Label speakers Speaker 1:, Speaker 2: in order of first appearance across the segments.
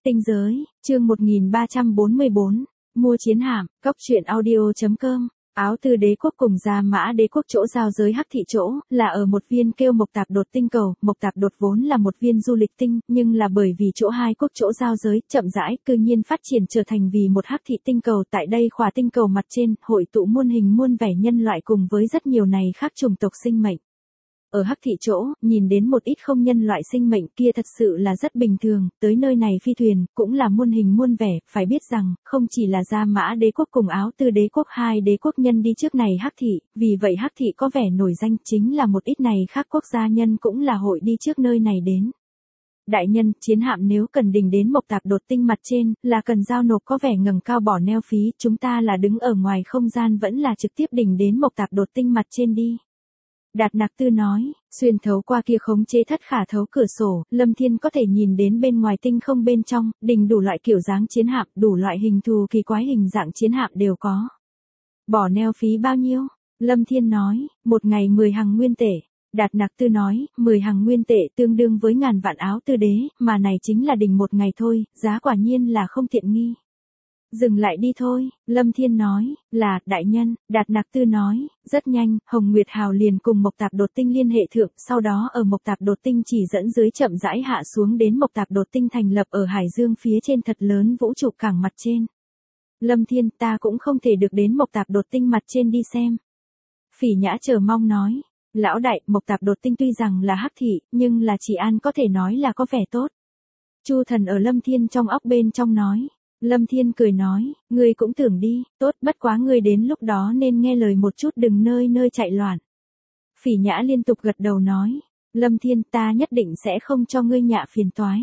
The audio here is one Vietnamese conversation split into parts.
Speaker 1: Tinh giới, chương 1344, mua chiến hạm, cóc truyện audio.com. Áo Tư đế quốc cùng Gia Mã đế quốc chỗ giao giới Hắc thị chỗ, là ở một viên kêu Mộc Tạp Đột tinh cầu. Mộc Tạp Đột vốn là một viên du lịch tinh, nhưng là bởi vì chỗ hai quốc chỗ giao giới, chậm rãi, cư nhiên phát triển trở thành vì một Hắc thị tinh cầu. Tại đây khỏa tinh cầu mặt trên, hội tụ muôn hình muôn vẻ nhân loại cùng với rất nhiều này khác chủng tộc sinh mệnh. Ở Hắc thị chỗ, nhìn đến một ít không nhân loại sinh mệnh kia thật sự là rất bình thường, tới nơi này phi thuyền, cũng là muôn hình muôn vẻ, phải biết rằng, không chỉ là Gia Mã đế quốc cùng Áo Tư đế quốc hai đế quốc nhân đi trước này Hắc thị, vì vậy Hắc thị có vẻ nổi danh chính là một ít này khác quốc gia nhân cũng là hội đi trước nơi này đến. Đại nhân, chiến hạm nếu cần đình đến Mộc Tạp Đột tinh mặt trên, là cần giao nộp có vẻ ngầm cao bỏ neo phí, chúng ta là đứng ở ngoài không gian vẫn là trực tiếp đình đến Mộc Tạp Đột tinh mặt trên đi. Đạt Nặc Tư nói, xuyên thấu qua kia khống chế thất khả thấu cửa sổ, Lâm Thiên có thể nhìn đến bên ngoài tinh không bên trong, đình đủ loại kiểu dáng chiến hạm, đủ loại hình thù kỳ quái hình dạng chiến hạm đều có. Bỏ neo phí bao nhiêu? Lâm Thiên nói, một ngày 10 hằng nguyên tệ. Đạt Nặc Tư nói, 10 hằng nguyên tệ tương đương với ngàn vạn Áo Tư đế, mà này chính là đình một ngày thôi, giá quả nhiên là không tiện nghi. Dừng lại đi thôi, Lâm Thiên nói, là, đại nhân, Đạt Nặc Tư nói, rất nhanh, Hồng Nguyệt Hào liền cùng Mộc Tạp Đột tinh liên hệ thượng, sau đó ở Mộc Tạp Đột tinh chỉ dẫn dưới chậm rãi hạ xuống đến Mộc Tạp Đột tinh thành lập ở Hải Dương phía trên thật lớn vũ trụ cảng mặt trên. Lâm Thiên, ta cũng không thể được đến Mộc Tạp Đột tinh mặt trên đi xem. Phỉ Nhã chờ mong nói, lão đại, Mộc Tạp Đột tinh tuy rằng là Hắc thị, nhưng là chỉ an có thể nói là có vẻ tốt. Chu Thần ở Lâm Thiên trong óc bên trong nói. Lâm Thiên cười nói, ngươi cũng tưởng đi, tốt, bất quá ngươi đến lúc đó nên nghe lời một chút, đừng nơi nơi chạy loạn. Phỉ Nhã liên tục gật đầu nói, Lâm Thiên, ta nhất định sẽ không cho ngươi nhạ phiền toái.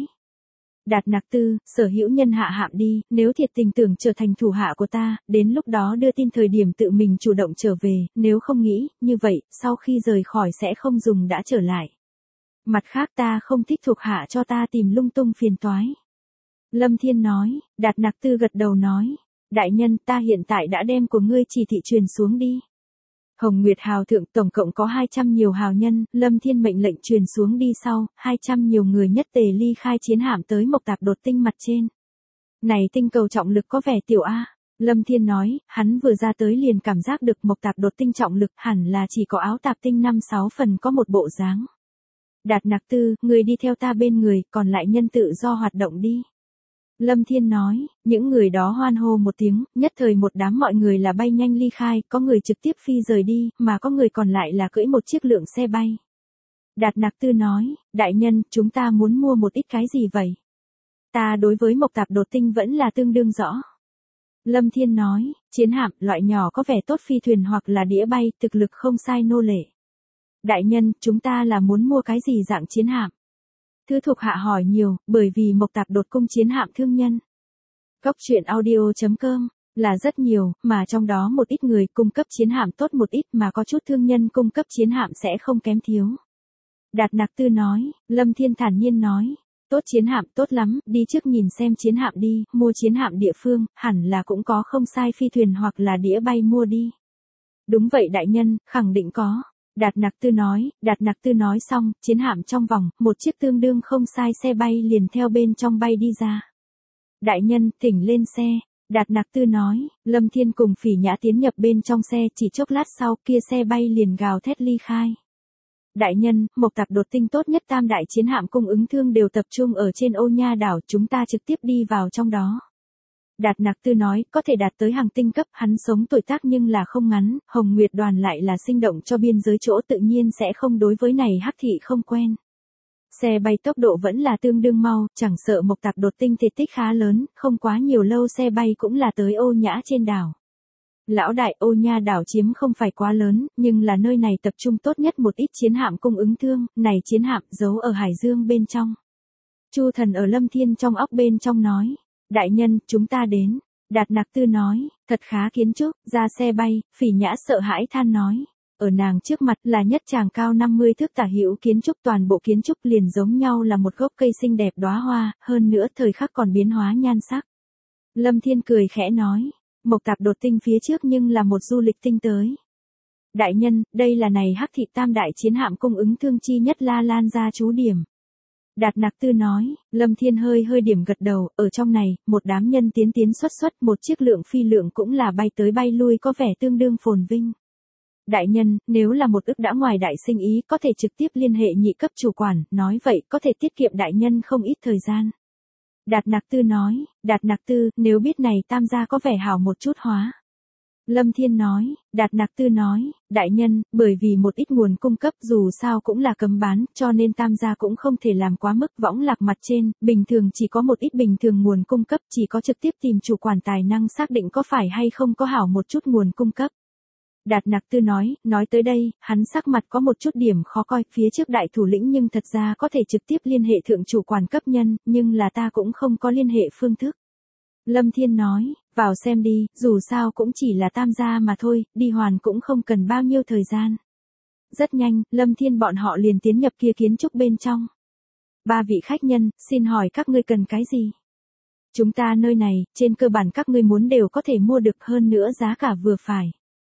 Speaker 1: Đạt Nặc Tư, sở hữu nhân hạ hạm đi, nếu thiệt tình tưởng trở thành thủ hạ của ta, đến lúc đó đưa tin thời điểm tự mình chủ động trở về, nếu không nghĩ, như vậy, sau khi rời khỏi sẽ không dùng đã trở lại. Mặt khác ta không thích thuộc hạ cho ta tìm lung tung phiền toái. Lâm Thiên nói, Đạt Nặc Tư gật đầu nói, đại nhân, ta hiện tại đã đem của ngươi chỉ thị truyền xuống đi. Hồng Nguyệt Hào thượng tổng cộng có 200 nhiều hào nhân, Lâm Thiên mệnh lệnh truyền xuống đi sau, 200 nhiều người nhất tề ly khai chiến hạm tới Mộc Tạp Đột tinh mặt trên. Này tinh cầu trọng lực có vẻ tiểu a. Lâm Thiên nói, hắn vừa ra tới liền cảm giác được Mộc Tạp Đột tinh trọng lực hẳn là chỉ có Áo Tạp tinh 5-6 phần có một bộ dáng. Đạt Nặc Tư, người đi theo ta bên người, còn lại nhân tự do hoạt động đi. Lâm Thiên nói, những người đó hoan hô một tiếng, nhất thời một đám mọi người là bay nhanh ly khai, có người trực tiếp phi rời đi, mà có người còn lại là cưỡi một chiếc lượng xe bay. Đạt Nặc Tư nói, đại nhân, chúng ta muốn mua một ít cái gì vậy? Ta đối với Mộc Tạp Đột tinh vẫn là tương đương rõ. Lâm Thiên nói, chiến hạm, loại nhỏ có vẻ tốt phi thuyền hoặc là đĩa bay, thực lực không sai nô lệ. Đại nhân, chúng ta là muốn mua cái gì dạng chiến hạm? Thư thuộc hạ hỏi nhiều, bởi vì Mộc Tạp Đột cung chiến hạm thương nhân. Cóc truyện audio.com, là rất nhiều, mà trong đó một ít người cung cấp chiến hạm tốt một ít mà có chút thương nhân cung cấp chiến hạm sẽ không kém thiếu. Đạt Nặc Tư nói, Lâm Thiên thản nhiên nói, tốt chiến hạm tốt lắm, đi trước nhìn xem chiến hạm đi, mua chiến hạm địa phương, hẳn là cũng có không sai phi thuyền hoặc là đĩa bay mua đi. Đúng vậy đại nhân, khẳng định có. Đạt Nặc Tư nói xong, chiến hạm trong vòng, một chiếc tương đương không sai xe bay liền theo bên trong bay đi ra. Đại nhân, thỉnh lên xe. Đạt Nặc Tư nói, Lâm Thiên cùng Phỉ Nhã tiến nhập bên trong xe, chỉ chốc lát sau kia xe bay liền gào thét ly khai. Đại nhân, Mộc Tạp Đột tinh tốt nhất tam đại chiến hạm cung ứng thương đều tập trung ở trên Ô Nha đảo, chúng ta trực tiếp đi vào trong đó. Đạt Nặc Tư nói, có thể đạt tới hàng tinh cấp, hắn sống tuổi tác nhưng là không ngắn, Hồng Nguyệt đoàn lại là sinh động cho biên giới chỗ tự nhiên sẽ không đối với này Hắc thị không quen. Xe bay tốc độ vẫn là tương đương mau, chẳng sợ Mộc Tạp Đột tinh thể tích khá lớn, không quá nhiều lâu xe bay cũng là tới Ô Nhã trên đảo. Lão đại, Ô Nha đảo chiếm không phải quá lớn, nhưng là nơi này tập trung tốt nhất một ít chiến hạm cung ứng thương, này chiến hạm giấu ở Hải Dương bên trong. Chu Thần ở Lâm Thiên trong óc bên trong nói. Đại nhân, chúng ta đến. Đạt Nặc Tư nói, thật khá kiến trúc, ra xe bay, Phỉ Nhã sợ hãi than nói. Ở nàng trước mặt là nhất tràng cao 50 thước tả hữu kiến trúc, toàn bộ kiến trúc liền giống nhau là một gốc cây xinh đẹp đóa hoa, hơn nữa thời khắc còn biến hóa nhan sắc. Lâm Thiên cười khẽ nói, Mộc Tạp Đột tinh phía trước nhưng là một du lịch tinh tới. Đại nhân, đây là này Hắc thị tam đại chiến hạm cung ứng thương chi nhất La Lan gia trú điểm. Đạt Nặc Tư nói, Lâm Thiên hơi hơi điểm gật đầu, ở trong này, một đám nhân tiến tiến xuất xuất, một chiếc lượng phi lượng cũng là bay tới bay lui có vẻ tương đương phồn vinh. Đại nhân, nếu là một ức đã ngoài đại sinh ý có thể trực tiếp liên hệ nhị cấp chủ quản, nói vậy có thể tiết kiệm đại nhân không ít thời gian. Đạt Nặc Tư nói, Đạt Nặc Tư, nếu biết này tam gia có vẻ hảo một chút hóa. Lâm Thiên nói, Đạt Nặc Tư nói, đại nhân, bởi vì một ít nguồn cung cấp dù sao cũng là cấm bán, cho nên tam gia cũng không thể làm quá mức võng lạc mặt trên, bình thường chỉ có một ít bình thường nguồn cung cấp, chỉ có trực tiếp tìm chủ quản tài năng xác định có phải hay không có hảo một chút nguồn cung cấp. Đạt Nặc Tư nói tới đây, hắn sắc mặt có một chút điểm khó coi, phía trước đại thủ lĩnh nhưng thật ra có thể trực tiếp liên hệ thượng chủ quản cấp nhân, nhưng là ta cũng không có liên hệ phương thức. Lâm Thiên nói, vào xem đi, dù sao cũng chỉ là tam gia mà thôi, đi hoàn cũng không cần bao nhiêu thời gian. Rất nhanh, Lâm Thiên bọn họ liền tiến nhập kia kiến trúc bên trong. Ba vị khách nhân, xin hỏi các ngươi cần cái gì? Chúng ta nơi này, trên cơ bản các ngươi muốn đều có thể mua được, hơn nữa giá cả vừa phải.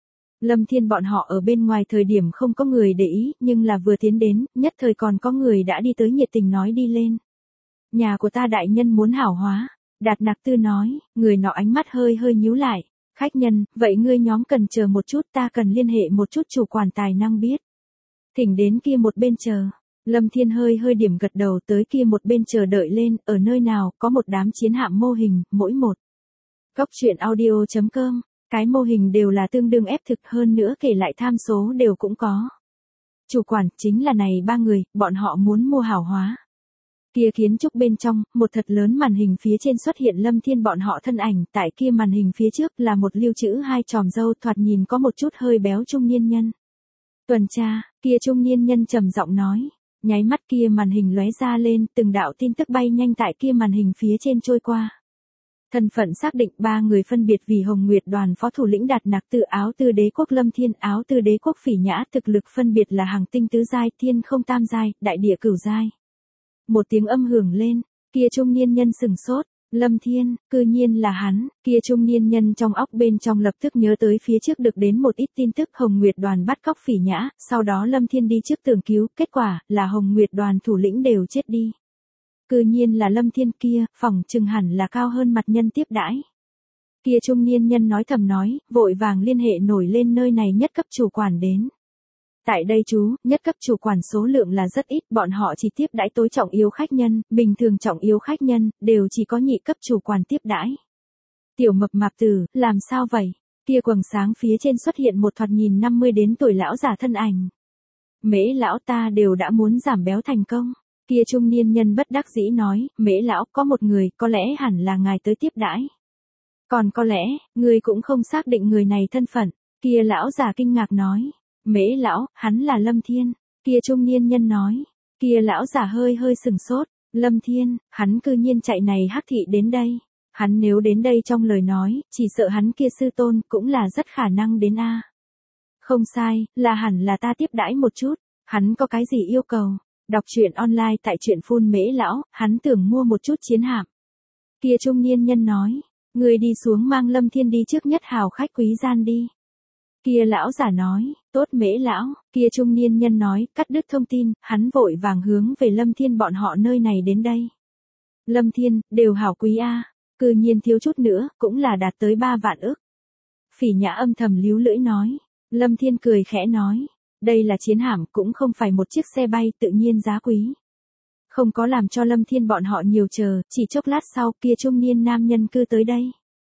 Speaker 1: Lâm Thiên bọn họ ở bên ngoài thời điểm không có người để ý, nhưng là vừa tiến đến, nhất thời còn có người đã đi tới nhiệt tình nói đi lên. Nhà của ta đại nhân muốn hảo hóa. Đạt Nặc Tư nói, người nọ ánh mắt hơi hơi nhíu lại. Khách nhân, vậy ngươi nhóm cần chờ một chút, ta cần liên hệ một chút chủ quản tài năng biết. Thỉnh đến kia một bên chờ. Lâm Thiên hơi hơi điểm gật đầu tới kia một bên chờ đợi lên, ở nơi nào, có một đám chiến hạm mô hình, mỗi một. Cốc truyện audio.com, cái mô hình đều là tương đương ép thực, hơn nữa kể lại tham số đều cũng có. Chủ quản, chính là này ba người, bọn họ muốn mua hảo hóa. Kia kiến trúc bên trong, một thật lớn màn hình phía trên xuất hiện Lâm Thiên bọn họ thân ảnh, tại kia màn hình phía trước là một lưu trữ hai tròm râu, thoạt nhìn có một chút hơi béo trung niên nhân. Tuần tra, kia trung niên nhân trầm giọng nói, nháy mắt kia màn hình lóe ra lên, từng đạo tin tức bay nhanh tại kia màn hình phía trên trôi qua. Thân phận xác định ba người phân biệt vì Hồng Nguyệt đoàn phó thủ lĩnh Đạt Nặc Tư, Áo Tư Đế quốc Lâm Thiên, Áo Tư Đế quốc Phỉ Nhã, thực lực phân biệt là Hằng Tinh tứ giai, Thiên Không tam giai, Đại Địa cửu giai. Một tiếng âm hưởng lên, kia trung niên nhân sừng sốt, Lâm Thiên, cư nhiên là hắn, kia trung niên nhân trong óc bên trong lập tức nhớ tới phía trước được đến một ít tin tức Hồng Nguyệt đoàn bắt cóc Phỉ Nhã, sau đó Lâm Thiên đi trước tường cứu, kết quả là Hồng Nguyệt đoàn thủ lĩnh đều chết đi. Cư nhiên là Lâm Thiên kia, phỏng chừng hẳn là cao hơn mặt nhân tiếp đãi. Kia trung niên nhân nói thầm nói, vội vàng liên hệ nổi lên nơi này nhất cấp chủ quản đến. Tại đây chú, nhất cấp chủ quản số lượng là rất ít, bọn họ chỉ tiếp đãi tối trọng yếu khách nhân, bình thường trọng yếu khách nhân, đều chỉ có nhị cấp chủ quản tiếp đãi. Tiểu Mập Mạp Tử, làm sao vậy? Kia quầng sáng phía trên xuất hiện một thoạt nhìn 50 đến tuổi lão giả thân ảnh. Mễ lão, ta đều đã muốn giảm béo thành công. Kia trung niên nhân bất đắc dĩ nói, Mễ lão, có một người, có lẽ hẳn là ngài tới tiếp đãi. Còn có lẽ, người cũng không xác định người này thân phận. Kia lão giả kinh ngạc nói. Mễ lão, hắn là Lâm Thiên. Kia trung niên nhân nói. Kia lão giả hơi hơi sừng sốt. Lâm Thiên, hắn cư nhiên chạy này hắc thị đến đây. Hắn nếu đến đây trong lời nói, chỉ sợ hắn kia sư tôn cũng là rất khả năng đến a. Không sai, là hẳn là ta tiếp đãi một chút. Hắn có cái gì yêu cầu? Đọc truyện online tại truyện phun Mễ lão, hắn tưởng mua một chút chiến hạm. Kia trung niên nhân nói. Người đi xuống mang Lâm Thiên đi trước nhất hào khách quý gian đi. Kia lão giả nói, tốt Mễ lão, kia trung niên nhân nói, cắt đứt thông tin, hắn vội vàng hướng về Lâm Thiên bọn họ nơi này đến đây. Lâm Thiên, đều hảo quý a, cư nhiên thiếu chút nữa, cũng là đạt tới 3 vạn ức. Phỉ Nhã âm thầm líu lưỡi nói, Lâm Thiên cười khẽ nói, đây là chiến hạm, cũng không phải một chiếc xe bay, tự nhiên giá quý. Không có làm cho Lâm Thiên bọn họ nhiều chờ, chỉ chốc lát sau, kia trung niên nam nhân cư tới đây.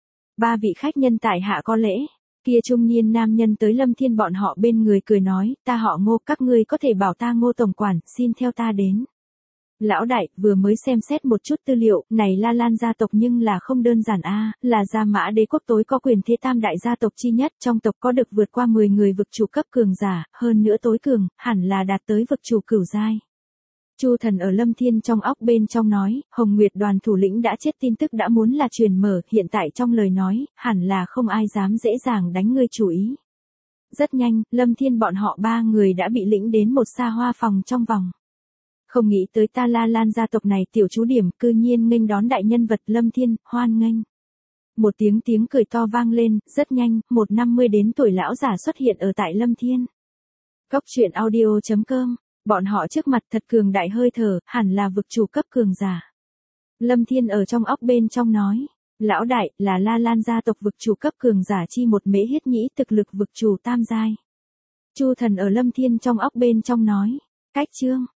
Speaker 1: Ba vị khách nhân tại hạ có lễ. Kia trung niên nam nhân tới Lâm Thiên bọn họ bên người cười nói, ta họ Ngô, các ngươi có thể bảo ta Ngô tổng quản, xin theo ta đến. Lão đại, vừa mới xem xét một chút tư liệu, này La Lan gia tộc nhưng là không đơn giản a, là Gia Mã Đế quốc tối có quyền thế tam đại gia tộc chi nhất, trong tộc có được vượt qua 10 người vực chủ cấp cường giả, hơn nữa tối cường, hẳn là đạt tới vực chủ cửu giai. Chu Thần ở Lâm Thiên trong óc bên trong nói, Hồng Nguyệt đoàn thủ lĩnh đã chết tin tức đã muốn là truyền mở, hiện tại trong lời nói, hẳn là không ai dám dễ dàng đánh ngươi chủ ý. Rất nhanh, Lâm Thiên bọn họ ba người đã bị lĩnh đến một xa hoa phòng trong vòng. Không nghĩ tới ta La Lan gia tộc này tiểu chú điểm, cư nhiên nghênh đón đại nhân vật Lâm Thiên, hoan nghênh. Một tiếng cười to vang lên, rất nhanh, một 50 đến tuổi lão giả xuất hiện ở tại Lâm Thiên. Cốc truyện audio.com Bọn họ trước mặt thật cường đại hơi thở, hẳn là vực chủ cấp cường giả. Lâm Thiên ở trong óc bên trong nói. Lão đại, là La Lan gia tộc vực chủ cấp cường giả chi một mễ hiết nhĩ thực lực vực chủ tam giai. Chu Thần ở Lâm Thiên trong óc bên trong nói. Cách chương.